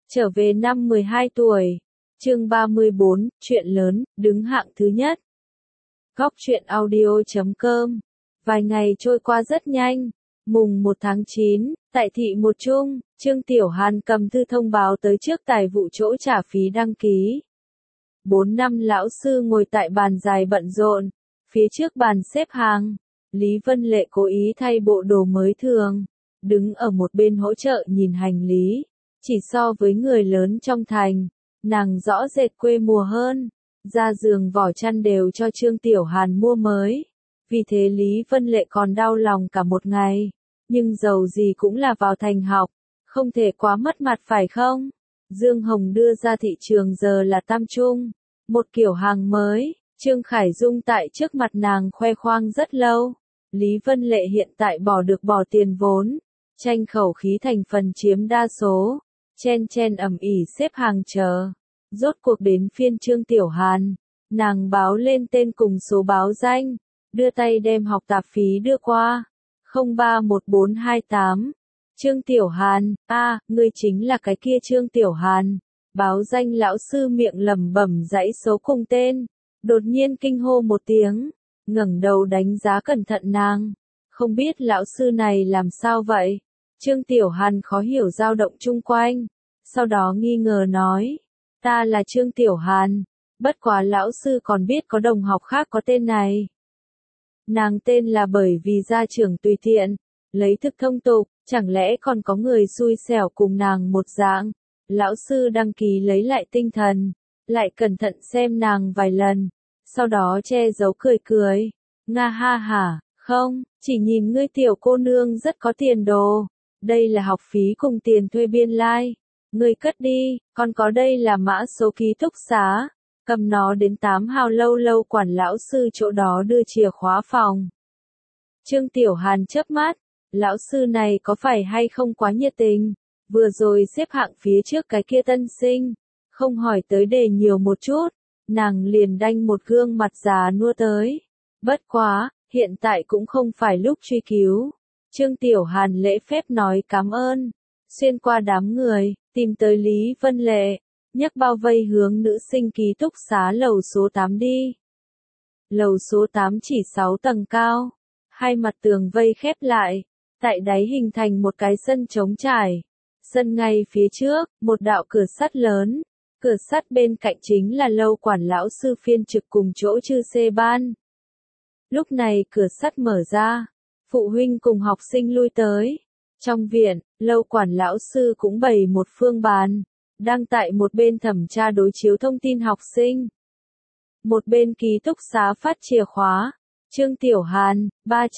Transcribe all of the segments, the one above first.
Trở về năm 12 tuổi. Chương 34, chuyện lớn, đứng hạng thứ nhất. Góc truyện audio.com. Vài ngày trôi qua rất nhanh. Mùng 1 tháng 9, tại thị một Trung, Trương Tiểu Hàn cầm thư thông báo tới trước tài vụ chỗ trả phí đăng ký. 4 năm lão sư ngồi tại bàn dài bận rộn, phía trước bàn xếp hàng. Lý Vân Lệ cố ý thay bộ đồ mới thường, đứng ở một bên hỗ trợ nhìn hành lý. Chỉ so với người lớn trong thành, nàng rõ rệt quê mùa hơn, ra giường vỏ chăn đều cho Trương Tiểu Hàn mua mới. Vì thế Lý Vân Lệ còn đau lòng cả một ngày, nhưng dầu gì cũng là vào thành học, không thể quá mất mặt phải không? Dương Hồng đưa ra thị trường giờ là Tam Trung, một kiểu hàng mới, Trương Khải Dung tại trước mặt nàng khoe khoang rất lâu. Lý Vân Lệ hiện tại bỏ tiền vốn, tranh khẩu khí thành phần chiếm đa số. Chen ầm ĩ xếp hàng chờ. Rốt cuộc đến phiên Trương Tiểu Hàn, nàng báo lên tên cùng số báo danh, đưa tay đem học tạp phí đưa qua. 031428. Trương Tiểu Hàn, ngươi chính là cái kia Trương Tiểu Hàn. Báo danh lão sư miệng lẩm bẩm dãy số cùng tên, đột nhiên kinh hô một tiếng, ngẩng đầu đánh giá cẩn thận nàng. Không biết lão sư này làm sao vậy? Trương Tiểu Hàn khó hiểu dao động chung quanh, sau đó nghi ngờ nói, ta là Trương Tiểu Hàn, bất quá lão sư còn biết có đồng học khác có tên này. Nàng tên là bởi vì gia trưởng tùy tiện, lấy thực thông tục, chẳng lẽ còn có người xui xẻo cùng nàng một dạng. Lão sư đăng ký lấy lại tinh thần, lại cẩn thận xem nàng vài lần, sau đó che giấu cười, nga ha hả, không, chỉ nhìn ngươi tiểu cô nương rất có tiền đồ. Đây là học phí cùng tiền thuê biên lai. Ngươi cất đi, còn có đây là mã số ký túc xá. Cầm nó đến 8 hào lâu quản lão sư chỗ đó đưa chìa khóa phòng. Trương Tiểu Hàn chớp mắt, lão sư này có phải hay không quá nhiệt tình. Vừa rồi xếp hạng phía trước cái kia tân sinh, không hỏi tới đề nhiều một chút, nàng liền đanh một gương mặt già nua tới. Bất quá, hiện tại cũng không phải lúc truy cứu. Trương Tiểu Hàn lễ phép nói cảm ơn, xuyên qua đám người, tìm tới Lý Vân Lệ, nhấc bao vây hướng nữ sinh ký túc xá lầu số 8 đi. Lầu số 8 chỉ 6 tầng cao, hai mặt tường vây khép lại, tại đáy hình thành một cái sân trống trải. Sân ngay phía trước, một đạo cửa sắt lớn, cửa sắt bên cạnh chính là lâu quản lão sư phiên trực cùng chỗ chư xê ban. Lúc này cửa sắt mở ra, phụ huynh cùng học sinh lui tới. Trong viện, lâu quản lão sư cũng bày một phương bàn, đang tại một bên thẩm tra đối chiếu thông tin học sinh. Một bên ký túc xá phát chìa khóa, Trương Tiểu Hàn,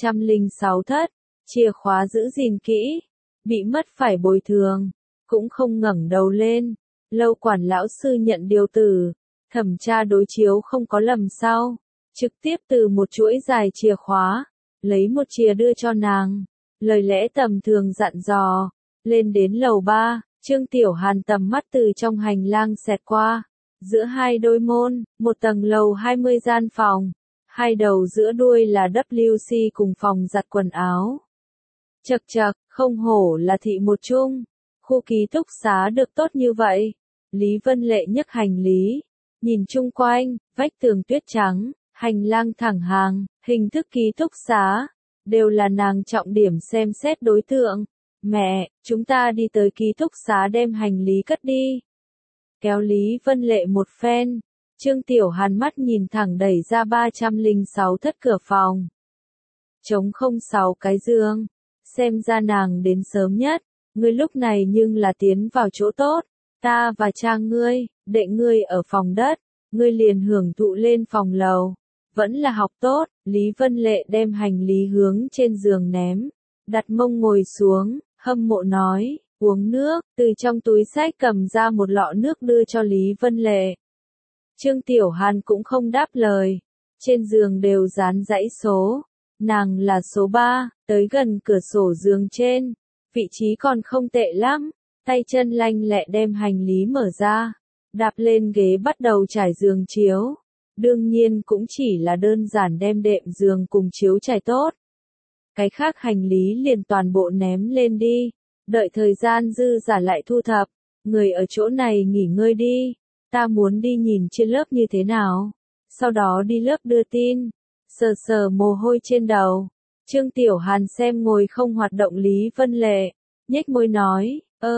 306 thất, chìa khóa giữ gìn kỹ, bị mất phải bồi thường, cũng không ngẩng đầu lên. Lâu quản lão sư nhận điều tử, thẩm tra đối chiếu không có lầm sau, trực tiếp từ một chuỗi dài chìa khóa, lấy một chìa đưa cho nàng, lời lẽ tầm thường dặn dò. Lên đến lầu 3, Trương Tiểu Hàn tầm mắt từ trong hành lang xẹt qua, giữa hai đôi môn, một tầng lầu 20 gian phòng, hai đầu giữa đuôi là WC cùng phòng giặt quần áo. Chậc chậc, không hổ là thị một Trung, khu ký túc xá được tốt như vậy. Lý Vân Lệ nhấc hành lý, nhìn chung quanh, vách tường tuyết trắng, hành lang thẳng hàng, hình thức ký túc xá, đều là nàng trọng điểm xem xét đối tượng. Mẹ, chúng ta đi tới ký túc xá đem hành lý cất đi. Kéo Lý Vân Lệ một phen, Trương Tiểu Hàn mắt nhìn thẳng đẩy ra 306 thất cửa phòng. Trống không 6 cái giường, xem ra nàng đến sớm nhất, ngươi lúc này nhưng là tiến vào chỗ tốt, ta và cha ngươi, đệ ngươi ở phòng đất, ngươi liền hưởng thụ lên phòng lầu. Vẫn là học tốt, Lý Vân Lệ đem hành lý hướng trên giường ném, đặt mông ngồi xuống, hâm mộ nói, uống nước, từ trong túi xách cầm ra một lọ nước đưa cho Lý Vân Lệ. Trương Tiểu Hàn cũng không đáp lời, trên giường đều dán dãy số, nàng là số 3, tới gần cửa sổ giường trên, vị trí còn không tệ lắm, tay chân lanh lẹ đem hành lý mở ra, đạp lên ghế bắt đầu trải giường chiếu. Đương nhiên cũng chỉ là đơn giản đem đệm giường cùng chiếu trải tốt. Cái khác hành lý liền toàn bộ ném lên đi, đợi thời gian dư giả lại thu thập. người ở chỗ này nghỉ ngơi đi, ta muốn đi nhìn trên lớp như thế nào. Sau đó đi lớp đưa tin, sờ sờ mồ hôi trên đầu. Trương Tiểu Hàn xem ngồi không hoạt động Lý Vân Lệ, nhếch môi nói,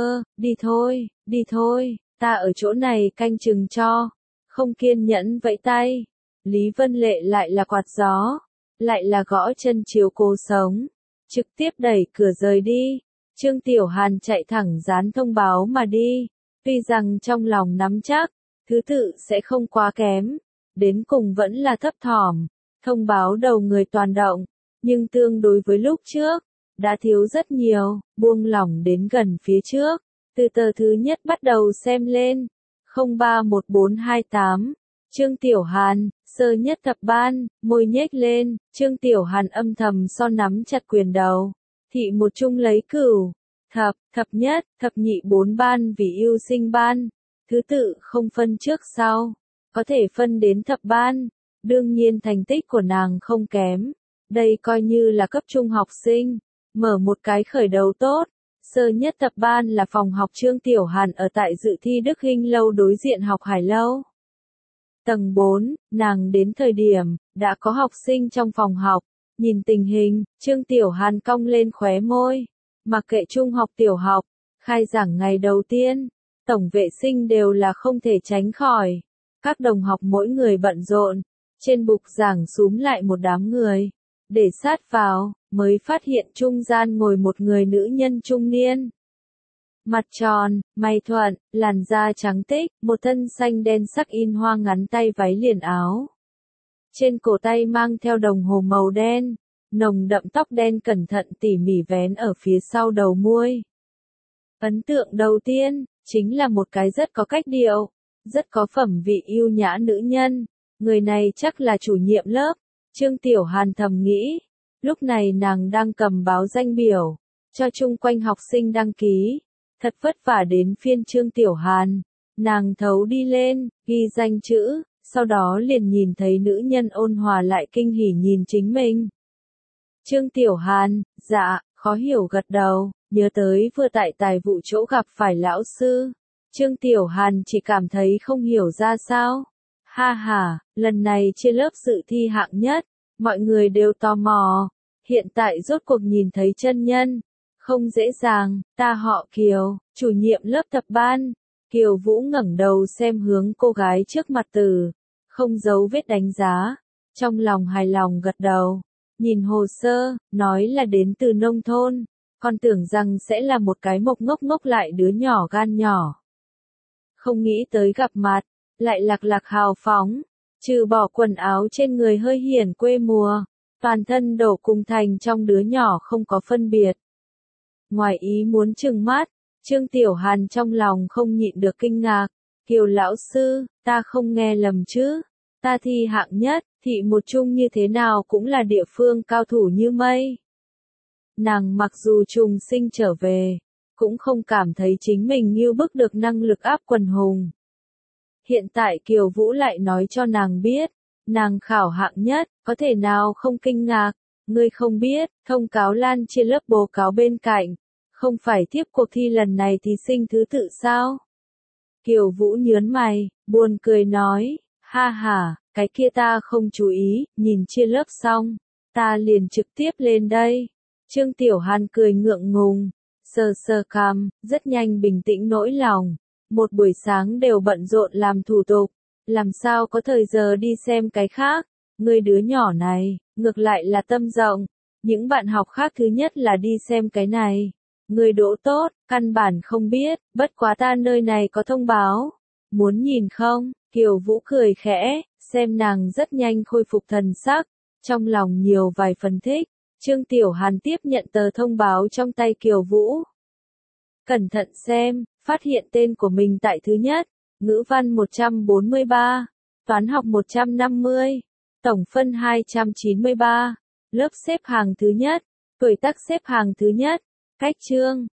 đi thôi, ta ở chỗ này canh chừng cho, không kiên nhẫn vẫy tay. Lý Vân Lệ lại là quạt gió, lại là gõ chân chiếu cố sống, trực tiếp đẩy cửa rời đi. Trương Tiểu Hàn chạy thẳng dán thông báo mà đi, tuy rằng trong lòng nắm chắc, thứ tự sẽ không quá kém, đến cùng vẫn là thấp thỏm, thông báo đầu người toàn động, nhưng tương đối với lúc trước, đã thiếu rất nhiều, buông lỏng đến gần phía trước, từ tờ thứ nhất bắt đầu xem lên, 031428, Trương Tiểu Hàn, sơ nhất thập ban, môi nhếch lên, Trương Tiểu Hàn âm thầm son nắm chặt quyền đầu, thị một chung lấy cửu, thập nhất, thập nhị bốn ban vì yêu sinh ban, thứ tự không phân trước sau, có thể phân đến thập ban, đương nhiên thành tích của nàng không kém, đây coi như là cấp trung học sinh, mở một cái khởi đầu tốt. Sơ nhất thập ban là phòng học Trương Tiểu Hàn ở tại Dự Thi Đức Hinh lâu đối diện học Hải lâu. Tầng 4, nàng đến thời điểm, đã có học sinh trong phòng học, nhìn tình hình, Trương Tiểu Hàn cong lên khóe môi, mặc kệ trung học tiểu học, khai giảng ngày đầu tiên, tổng vệ sinh đều là không thể tránh khỏi, các đồng học mỗi người bận rộn, trên bục giảng xúm lại một đám người, để sát vào, mới phát hiện trung gian ngồi một người nữ nhân trung niên. Mặt tròn, mày thuận, làn da trắng tích, một thân xanh đen sắc in hoa ngắn tay váy liền áo. Trên cổ tay mang theo đồng hồ màu đen, nồng đậm tóc đen cẩn thận tỉ mỉ vén ở phía sau đầu muôi. Ấn tượng đầu tiên, chính là một cái rất có cách điệu, rất có phẩm vị yêu nhã nữ nhân, người này chắc là chủ nhiệm lớp, Trương Tiểu Hàn thầm nghĩ, lúc này nàng đang cầm báo danh biểu, cho chung quanh học sinh đăng ký. Thật vất vả đến phiên Trương Tiểu Hàn, nàng thấu đi lên, ghi danh chữ, sau đó liền nhìn thấy nữ nhân ôn hòa lại kinh hỉ nhìn chính mình. Trương Tiểu Hàn, dạ, khó hiểu gật đầu, nhớ tới vừa tại tài vụ chỗ gặp phải lão sư. Trương Tiểu Hàn chỉ cảm thấy không hiểu ra sao. Ha ha, lần này trên lớp dự thi hạng nhất, mọi người đều tò mò, hiện tại rốt cuộc nhìn thấy chân nhân. Không dễ dàng, ta họ Kiều, chủ nhiệm lớp thập ban. Kiều Vũ ngẩng đầu xem hướng cô gái trước mặt từ, không giấu vết đánh giá, trong lòng hài lòng gật đầu, nhìn hồ sơ, nói là đến từ nông thôn, còn tưởng rằng sẽ là một cái mộc ngốc ngốc lại đứa nhỏ gan nhỏ. Không nghĩ tới gặp mặt, lại lạc hào phóng, trừ bỏ quần áo trên người hơi hiển quê mùa, toàn thân đổ cùng thành trong đứa nhỏ không có phân biệt. Ngoài ý muốn trừng mắt, Trương Tiểu Hàn trong lòng không nhịn được kinh ngạc, Kiều lão sư, ta không nghe lầm chứ, ta thi hạng nhất, thị một chung như thế nào cũng là địa phương cao thủ như mây. Nàng mặc dù trùng sinh trở về, cũng không cảm thấy chính mình như bức được năng lực áp quần hùng. Hiện tại Kiều Vũ lại nói cho nàng biết, nàng khảo hạng nhất, có thể nào không kinh ngạc, ngươi không biết, thông cáo lan trên lớp bố cáo bên cạnh. Không phải tiếp cuộc thi lần này thí sinh thứ tự sao? Kiều Vũ nhớn mày, buồn cười nói, ha ha, cái kia ta không chú ý, nhìn chia lớp xong, ta liền trực tiếp lên đây. Trương Tiểu Hàn cười ngượng ngùng, sờ cằm, rất nhanh bình tĩnh nỗi lòng, một buổi sáng đều bận rộn làm thủ tục, làm sao có thời giờ đi xem cái khác, người đứa nhỏ này, ngược lại là tâm rộng, những bạn học khác thứ nhất là đi xem cái này. Người đỗ tốt, căn bản không biết, bất quá ta nơi này có thông báo. Muốn nhìn không? Kiều Vũ cười khẽ, xem nàng rất nhanh khôi phục thần sắc, trong lòng nhiều vài phần thích. Trương Tiểu Hàn tiếp nhận tờ thông báo trong tay Kiều Vũ. Cẩn thận xem, phát hiện tên của mình tại thứ nhất, ngữ văn 143, toán học 150, tổng phân 293, lớp xếp hàng thứ nhất, tuổi tác xếp hàng thứ nhất. Cách chương,